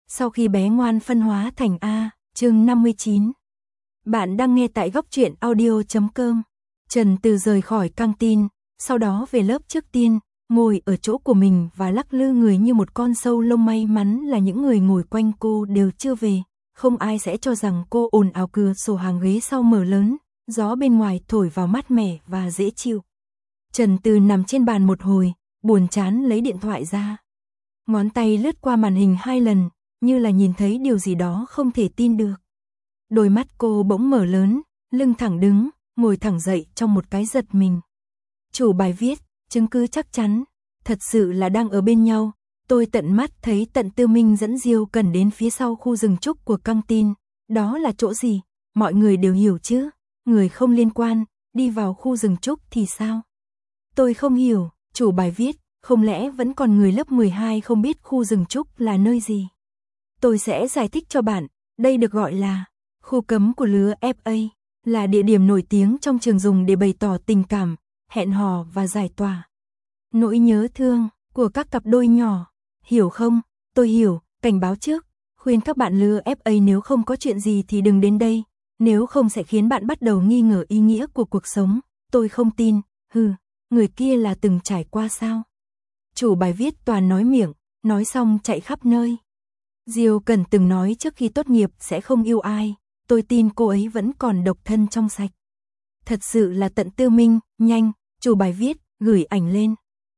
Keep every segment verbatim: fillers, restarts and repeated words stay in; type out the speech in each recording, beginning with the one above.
Sau khi bé ngoan phân hóa thành A, chương năm mươi chín. Bạn đang nghe tại góc truyện audio chấm com. Trần Từ rời khỏi căng tin, sau đó về lớp trước tiên, ngồi ở chỗ của mình và lắc lư người như một con sâu lông. May mắn là những người ngồi quanh cô đều chưa về, không ai sẽ cho rằng cô ồn ào. Cửa sổ hàng ghế sau mở lớn, gió bên ngoài thổi vào mát mẻ và dễ chịu. Trần Từ nằm trên bàn một hồi, buồn chán lấy điện thoại ra. Ngón tay lướt qua màn hình hai lần, như là nhìn thấy điều gì đó không thể tin được. Đôi mắt cô bỗng mở lớn, lưng thẳng đứng, ngồi thẳng dậy trong một cái giật mình. Chủ bài viết, chứng cứ chắc chắn, thật sự là đang ở bên nhau. Tôi tận mắt thấy Tận Tư Minh dẫn Diêu Cần đến phía sau khu rừng trúc của căng tin. Đó là chỗ gì? Mọi người đều hiểu chứ? Người không liên quan, đi vào khu rừng trúc thì sao? Tôi không hiểu, chủ bài viết, không lẽ vẫn còn người lớp mười hai không biết khu rừng trúc là nơi gì? Tôi sẽ giải thích cho bạn, đây được gọi là khu cấm của lứa ép a, là địa điểm nổi tiếng trong trường dùng để bày tỏ tình cảm, hẹn hò và giải tỏa nỗi nhớ thương của các cặp đôi nhỏ. Hiểu không? Tôi hiểu, cảnh báo trước, khuyên các bạn lứa ép a nếu không có chuyện gì thì đừng đến đây, nếu không sẽ khiến bạn bắt đầu nghi ngờ ý nghĩa của cuộc sống. Tôi không tin, hừ, người kia là từng trải qua sao? Chủ bài viết toàn nói miệng, nói xong chạy khắp nơi. Diêu Cần từng nói trước khi tốt nghiệp sẽ không yêu ai, tôi tin cô ấy vẫn còn độc thân trong sạch. Thật sự là Tận Tư Minh, nhanh, chủ bài viết, gửi ảnh lên.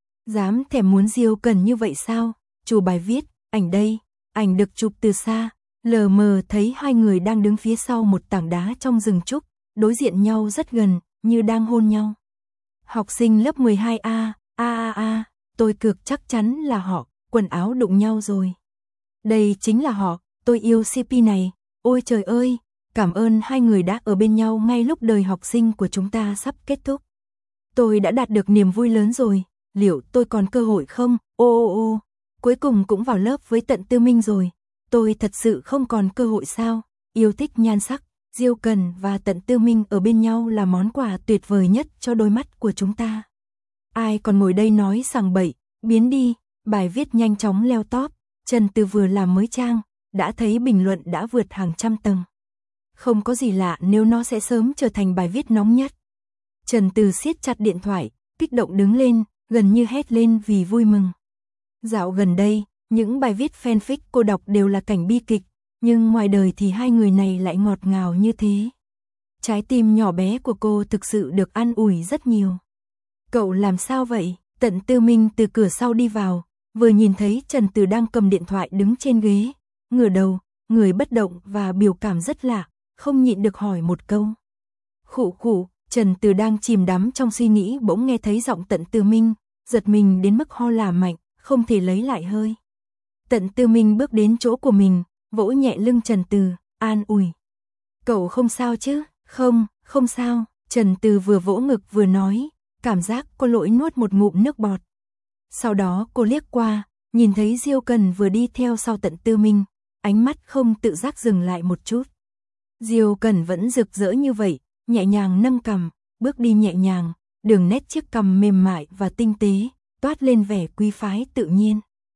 Dám thèm muốn Diêu Cần như vậy sao? Chủ bài viết, ảnh đây, ảnh được chụp từ xa, lờ mờ thấy hai người đang đứng phía sau một tảng đá trong rừng trúc, đối diện nhau rất gần, như đang hôn nhau. Học sinh lớp mười hai A, a a a, tôi cược chắc chắn là họ, quần áo đụng nhau rồi. Đây chính là họ, tôi yêu xê pê này, ôi trời ơi, cảm ơn hai người đã ở bên nhau ngay lúc đời học sinh của chúng ta sắp kết thúc. Tôi đã đạt được niềm vui lớn rồi, liệu tôi còn cơ hội không? Ô ô ô, cuối cùng cũng vào lớp với Tận Tư Minh rồi, tôi thật sự không còn cơ hội sao? Yêu thích nhan sắc, Diêu Cần và Tận Tư Minh ở bên nhau là món quà tuyệt vời nhất cho đôi mắt của chúng ta. Ai còn ngồi đây nói sằng bậy, biến đi, bài viết nhanh chóng leo top. Trần Từ vừa làm mới trang, đã thấy bình luận đã vượt hàng trăm tầng. Không có gì lạ nếu nó sẽ sớm trở thành bài viết nóng nhất. Trần Từ siết chặt điện thoại, kích động đứng lên, gần như hét lên vì vui mừng. Dạo gần đây, những bài viết fanfic cô đọc đều là cảnh bi kịch, nhưng ngoài đời thì hai người này lại ngọt ngào như thế. Trái tim nhỏ bé của cô thực sự được an ủi rất nhiều. Cậu làm sao vậy? Tận Tư Minh từ cửa sau đi vào, vừa nhìn thấy Trần Từ đang cầm điện thoại đứng trên ghế, ngửa đầu, người bất động và biểu cảm rất lạ, không nhịn được hỏi một câu. Khụ khụ, Trần Từ đang chìm đắm trong suy nghĩ bỗng nghe thấy giọng Tận Tư Minh, giật mình đến mức ho là mạnh, không thể lấy lại hơi. Tận Tư Minh bước đến chỗ của mình, vỗ nhẹ lưng Trần Từ, an ủi. Cậu không sao chứ? Không, không sao, Trần Từ vừa vỗ ngực vừa nói, cảm giác cô lỗi nuốt một ngụm nước bọt. Sau đó cô liếc qua, nhìn thấy Diêu Cần vừa đi theo sau Tận Tư Minh, ánh mắt không tự giác dừng lại một chút. Diêu Cần vẫn rực rỡ như vậy, nhẹ nhàng nâng cằm, bước đi nhẹ nhàng, đường nét chiếc cằm mềm mại và tinh tế, toát lên vẻ quý phái tự nhiên.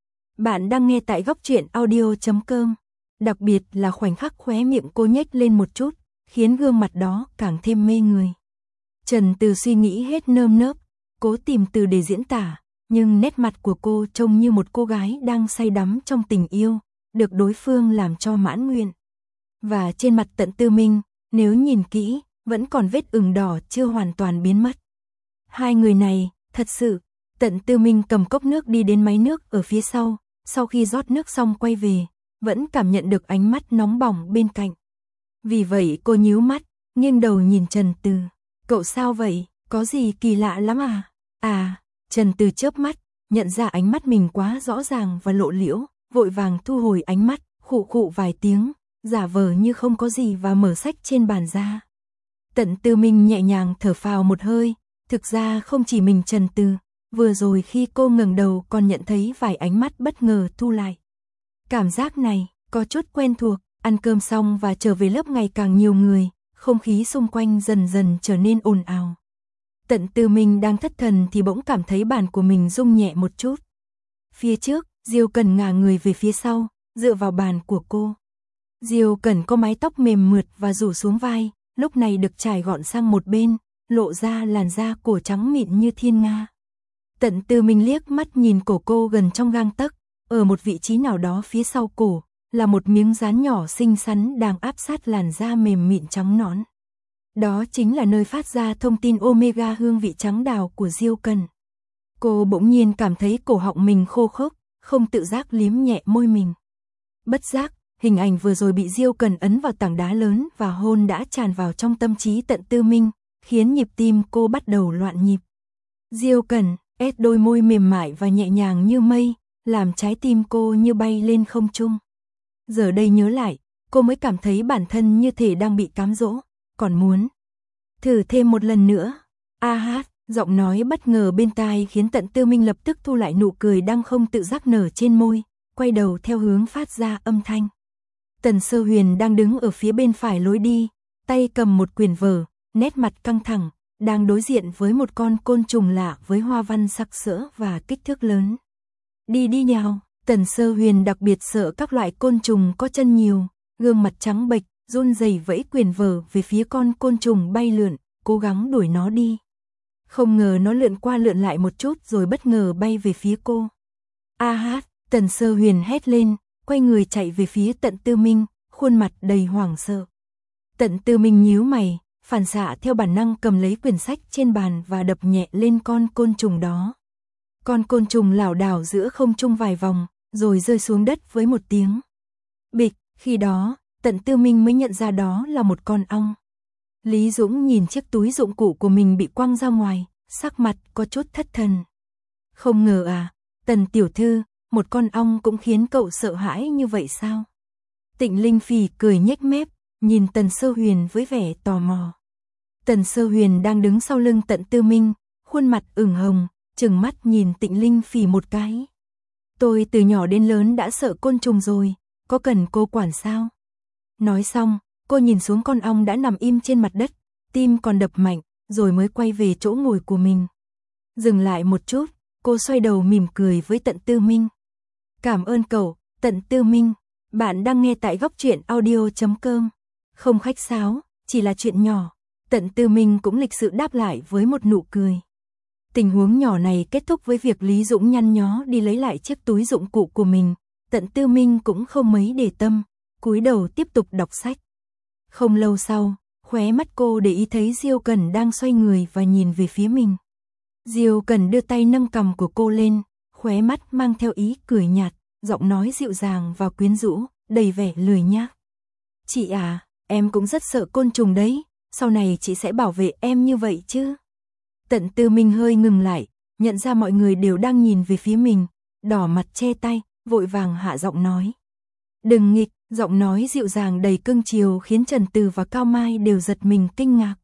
Bạn đang nghe tại góc truyện audio chấm com. Đặc biệt là khoảnh khắc khóe miệng cô nhếch lên một chút, khiến gương mặt đó càng thêm mê người. Trần Từ suy nghĩ hết nơm nớp, cố tìm từ để diễn tả, nhưng nét mặt của cô trông như một cô gái đang say đắm trong tình yêu, được đối phương làm cho mãn nguyện. Và trên mặt Tận Tư Minh, nếu nhìn kỹ, vẫn còn vết ửng đỏ chưa hoàn toàn biến mất. Hai người này, thật sự, Tận Tư Minh cầm cốc nước đi đến máy nước ở phía sau, sau khi rót nước xong quay về, vẫn cảm nhận được ánh mắt nóng bỏng bên cạnh. Vì vậy cô nhíu mắt, nghiêng đầu nhìn Trần Từ. Cậu sao vậy? Có gì kỳ lạ lắm à? À, Trần Từ chớp mắt, nhận ra ánh mắt mình quá rõ ràng và lộ liễu, vội vàng thu hồi ánh mắt, khụ khụ vài tiếng, giả vờ như không có gì và mở sách trên bàn ra. Tận Tư Minh nhẹ nhàng thở phào một hơi, thực ra không chỉ mình Trần Từ, vừa rồi khi cô ngẩng đầu còn nhận thấy vài ánh mắt bất ngờ thu lại. Cảm giác này, có chút quen thuộc, ăn cơm xong và trở về lớp ngày càng nhiều người, không khí xung quanh dần dần trở nên ồn ào. Tận Tư Minh đang thất thần thì bỗng cảm thấy bàn của mình rung nhẹ một chút. Phía trước, Diêu Cần ngả người về phía sau, dựa vào bàn của cô. Diêu Cẩn có mái tóc mềm mượt và rủ xuống vai, lúc này được trải gọn sang một bên, lộ ra làn da cổ trắng mịn như thiên nga. Tận Tư Minh liếc mắt nhìn cổ cô gần trong gang tấc, ở một vị trí nào đó phía sau cổ, là một miếng dán nhỏ xinh xắn đang áp sát làn da mềm mịn trắng nõn. Đó chính là nơi phát ra thông tin Omega hương vị trắng đào của Diêu Cẩn. Cô bỗng nhiên cảm thấy cổ họng mình khô khốc, không tự giác liếm nhẹ môi mình. Bất giác, hình ảnh vừa rồi bị Diêu Cẩn ấn vào tảng đá lớn và hôn đã tràn vào trong tâm trí Tận Tư Minh, khiến nhịp tim cô bắt đầu loạn nhịp. Diêu Cẩn, ép đôi môi mềm mại và nhẹ nhàng như mây, làm trái tim cô như bay lên không trung. Giờ đây nhớ lại, cô mới cảm thấy bản thân như thể đang bị cám dỗ, còn muốn thử thêm một lần nữa. A hát, giọng nói bất ngờ bên tai khiến Tận Tư Minh lập tức thu lại nụ cười đang không tự giác nở trên môi, quay đầu theo hướng phát ra âm thanh. Tần Sơ Huyền đang đứng ở phía bên phải lối đi, tay cầm một quyển vở, nét mặt căng thẳng, đang đối diện với một con côn trùng lạ với hoa văn sặc sỡ và kích thước lớn. Đi đi nhào, Tần Sơ Huyền đặc biệt sợ các loại côn trùng có chân nhiều, gương mặt trắng bệch, run rẩy vẫy quyển vở về phía con côn trùng bay lượn, cố gắng đuổi nó đi. Không ngờ nó lượn qua lượn lại một chút rồi bất ngờ bay về phía cô. A hát, Tần Sơ Huyền hét lên, quay người chạy về phía Tận Tư Minh, khuôn mặt đầy hoảng sợ. Tận Tư Minh nhíu mày, phản xạ theo bản năng cầm lấy quyển sách trên bàn và đập nhẹ lên con côn trùng đó. Con côn trùng lảo đảo giữa không trung vài vòng, rồi rơi xuống đất với một tiếng bịch. Khi đó, Tận Tư Minh mới nhận ra đó là một con ong. Lý Dũng nhìn chiếc túi dụng cụ của mình bị quăng ra ngoài, sắc mặt có chút thất thần. Không ngờ à, Tần tiểu thư, một con ong cũng khiến cậu sợ hãi như vậy sao? Tịnh Linh Phỉ cười nhếch mép, nhìn Tần Sơ Huyền với vẻ tò mò. Tần Sơ Huyền đang đứng sau lưng Tận Tư Minh, khuôn mặt ửng hồng, trừng mắt nhìn Tịnh Linh Phỉ một cái. Tôi từ nhỏ đến lớn đã sợ côn trùng rồi, có cần cô quản sao? Nói xong, cô nhìn xuống con ong đã nằm im trên mặt đất, tim còn đập mạnh, rồi mới quay về chỗ ngồi của mình. Dừng lại một chút, cô xoay đầu mỉm cười với Tận Tư Minh. Cảm ơn cậu, Tận Tư Minh. Bạn đang nghe tại góc truyện audio chấm com. Không khách sáo, chỉ là chuyện nhỏ. Tận Tư Minh cũng lịch sự đáp lại với một nụ cười. Tình huống nhỏ này kết thúc với việc Lý Dũng nhăn nhó đi lấy lại chiếc túi dụng cụ của mình. Tận Tư Minh cũng không mấy để tâm, cúi đầu tiếp tục đọc sách. Không lâu sau, khóe mắt cô để ý thấy Diêu Cẩn đang xoay người và nhìn về phía mình. Diêu Cẩn đưa tay nâng cằm của cô lên, khóe mắt mang theo ý cười nhạt, giọng nói dịu dàng và quyến rũ, đầy vẻ lười nhác. Chị à, em cũng rất sợ côn trùng đấy, sau này chị sẽ bảo vệ em như vậy chứ. Tận Tư Minh hơi ngừng lại, nhận ra mọi người đều đang nhìn về phía mình, đỏ mặt che tay, vội vàng hạ giọng nói. Đừng nghịch, giọng nói dịu dàng đầy cưng chiều khiến Trần Từ và Cao Mai đều giật mình kinh ngạc.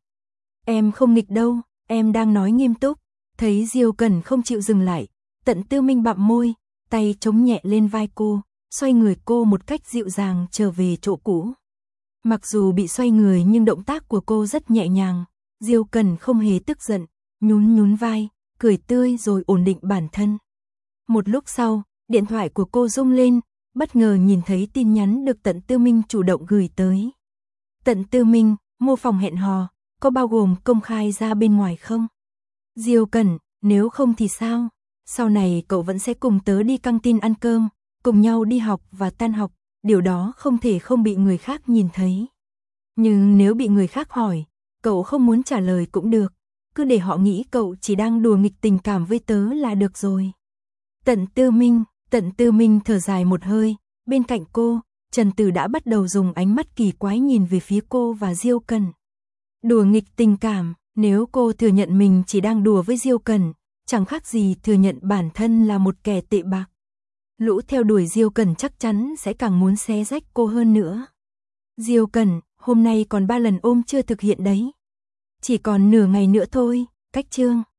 Em không nghịch đâu, em đang nói nghiêm túc. Thấy Diêu Cẩn không chịu dừng lại, Tận Tư Minh bặm môi, tay chống nhẹ lên vai cô, xoay người cô một cách dịu dàng trở về chỗ cũ. Mặc dù bị xoay người nhưng động tác của cô rất nhẹ nhàng, Diêu Cẩn không hề tức giận, nhún nhún vai, cười tươi rồi ổn định bản thân. Một lúc sau, điện thoại của cô rung lên, bất ngờ nhìn thấy tin nhắn được Tận Tư Minh chủ động gửi tới. Tận Tư Minh, mua phòng hẹn hò, có bao gồm công khai ra bên ngoài không? Diêu Cẩn, nếu không thì sao? Sau này cậu vẫn sẽ cùng tớ đi căng tin ăn cơm, cùng nhau đi học và tan học, điều đó không thể không bị người khác nhìn thấy. Nhưng nếu bị người khác hỏi, cậu không muốn trả lời cũng được, cứ để họ nghĩ cậu chỉ đang đùa nghịch tình cảm với tớ là được rồi. Tận Tư Minh, Tận Tư Minh thở dài một hơi, bên cạnh cô, Trần Từ đã bắt đầu dùng ánh mắt kỳ quái nhìn về phía cô và Diêu Cẩn. Đùa nghịch tình cảm, nếu cô thừa nhận mình chỉ đang đùa với Diêu Cẩn, chẳng khác gì thừa nhận bản thân là một kẻ tệ bạc. Lũ theo đuổi Diêu Cẩn chắc chắn sẽ càng muốn xé rách cô hơn nữa. Diêu Cẩn, hôm nay còn ba lần ôm chưa thực hiện đấy. Chỉ còn nửa ngày nữa thôi, cách chương.